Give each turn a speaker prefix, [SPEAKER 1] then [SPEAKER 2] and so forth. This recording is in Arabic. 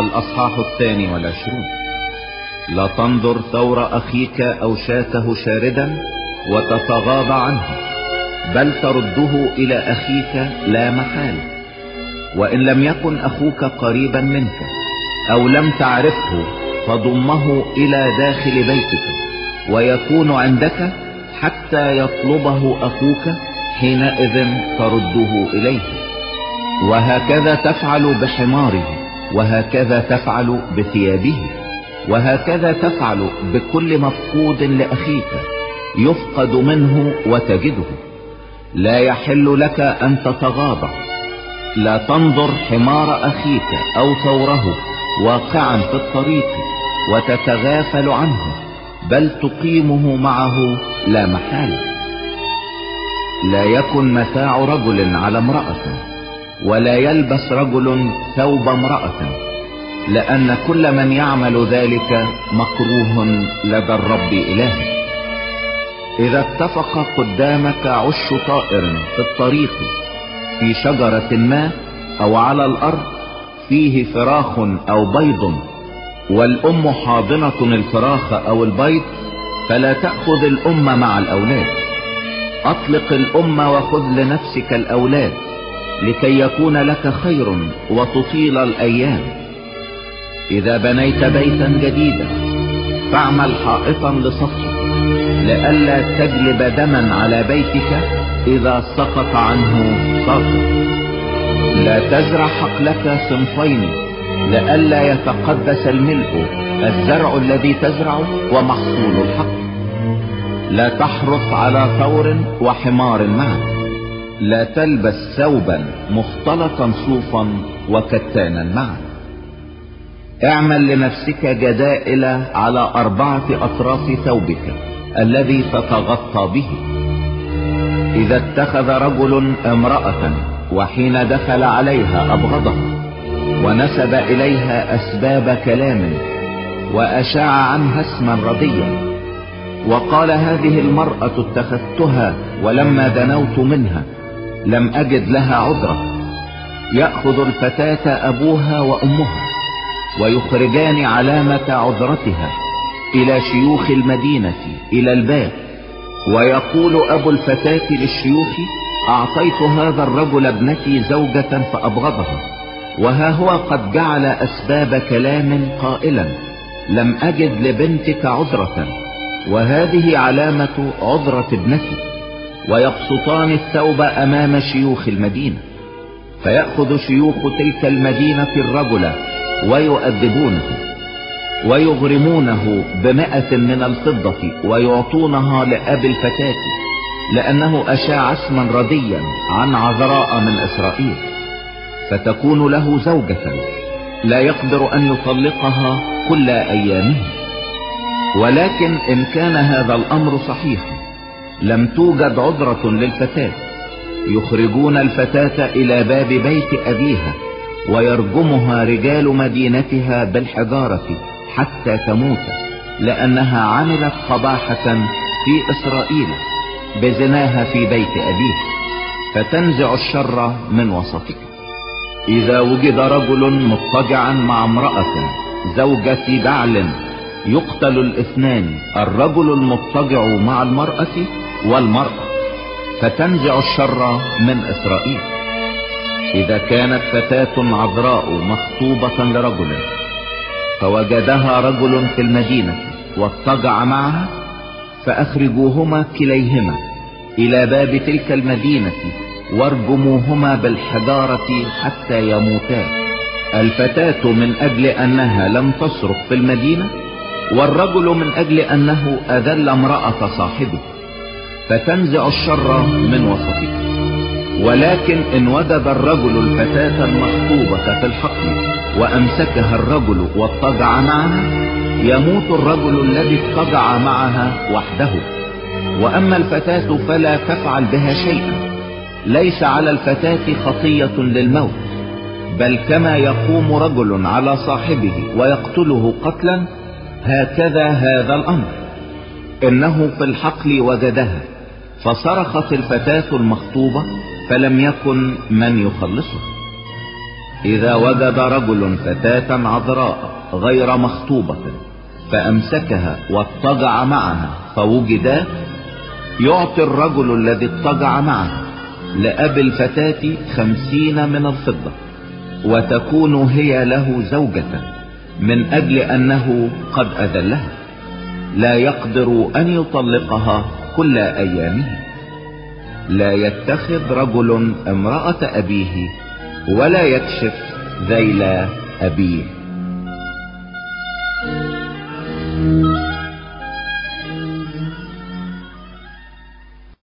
[SPEAKER 1] الأصحاح 22. لا تنظر ثور أخيك أو شاته شاردا وتتغاضى عنه، بل ترده إلى أخيك لا محال. وإن لم يكن أخوك قريبا منك أو لم تعرفه فضمه إلى داخل بيتك ويكون عندك حتى يطلبه أخوك، حينئذ ترده إليه. وهكذا تفعل بحماره، وهكذا تفعل بثيابه، وهكذا تفعل بكل مفقود لأخيك يفقد منه وتجده. لا يحل لك أن تتغاضى. لا تنظر حمار أخيك أو ثوره واقعا في الطريق وتتغافل عنه، بل تقيمه معه لا محال. لا يكن متاع رجل على امرأة، ولا يلبس رجل ثوب امرأة، لأن كل من يعمل ذلك مكروه لدى الرب إلهه. إذا اتفق قدامك عش طائر في الطريق في شجرة ما أو على الأرض فيه فراخ أو بيض، والأم حاضنة الفراخ أو البيض، فلا تأخذ الأم مع الأولاد. أطلق الأم وخذ لنفسك الأولاد، لكي يكون لك خير وتطيل الأيام. إذا بنيت بيتا جديدا فاعمل حائطا لسطحه، لئلا تجلب دما على بيتك إذا سقط عنه ساقط. لا تزرع حقلك صنفين، لئلا يتقدس الملء، الزرع الذي تزرعه ومحصول الحقل. لا تحرث على ثور وحمار معا. لا تلبس ثوبا مختلطا صوفا وكتانا معا. اعمل لنفسك جدائل على 4 أطراف ثوبك الذي تتغطى به. إذا اتخذ رجل امرأة وحين دخل عليها أبغضها ونسب إليها أسباب كلام وأشاع عنها اسما رديا، وقال هذه المرأة اتخذتها ولما دنوت منها لم أجد لها عذرا، يأخذ الفتاة أبوها وأمها ويخرجان علامة عذرتها إلى شيوخ المدينة إلى الباب، ويقول أبو الفتاة للشيوخ: أعطيت هذا الرجل ابنتي زوجة فأبغضها، وها هو قد جعل أسباب كلام قائلا: لم أجد لبنتك عذرة، وهذه علامة عذرة ابنتي. ويبسطان الثوب أمام شيوخ المدينة، فيأخذ شيوخ تلك المدينة الرجل ويؤدبونه ويغرمونه ب100 من الفضة ويعطونها لأبي الفتاة، لأنه أشاع اسما رديا عن عذراء من إسرائيل، فتكون له زوجة لا يقدر أن يطلقها كل أيامه. ولكن إن كان هذا الأمر صحيحا لم توجد عذرة للفتاة، يخرجون الفتاة إلى باب بيت أبيها ويرجمها رجال مدينتها بالحجارة حتى تموت، لأنها عملت قباحة في إسرائيل بزناها في بيت أبيها، فتنزع الشر من وسطك. إذا وجد رجل مضطجعا مع امرأة زوجة بعل يقتل الاثنان، الرجل المضطجع مع المرأة والمرأة، فتنزع الشر من إسرائيل. إذا كانت فتاة عذراء مخطوبة لرجل فوجدها رجل في المدينة واضطجع معها، فأخرجوهما كليهما إلى باب تلك المدينة وارجموهما بالحجارة حتى يموتا، الفتاة من أجل أنها لم تصرخ في المدينة، والرجل من أجل أنه أذل امرأة صاحبه، فتنزع الشر من وسطك. ولكن إن وجد الرجل الفتاة المخطوبة في الحقل وأمسكها الرجل واضطجع معها، يموت الرجل الذي اضطجع معها وحده. وأما الفتاة فلا تفعل بها شيئا، ليس على الفتاة خطية للموت، بل كما يقوم رجل على صاحبه ويقتله قتلا، هكذا هذا الأمر. إنه في الحقل وجدها فصرخت الفتاة المخطوبة، فلم يكن من يخلصها. إذا وجد رجل فتاة عذراء غير مخطوبة فأمسكها واضطجع معها فوجدا، يعطي الرجل الذي اضطجع معها لأب الفتاة 50 من الفضة، وتكون هي له زوجة من أجل أنه قد أذلها، لا يقدر أن يطلقها كل أيامه. لا يتخذ رجل امرأة أبيه ولا يكشف ذيل أبيه.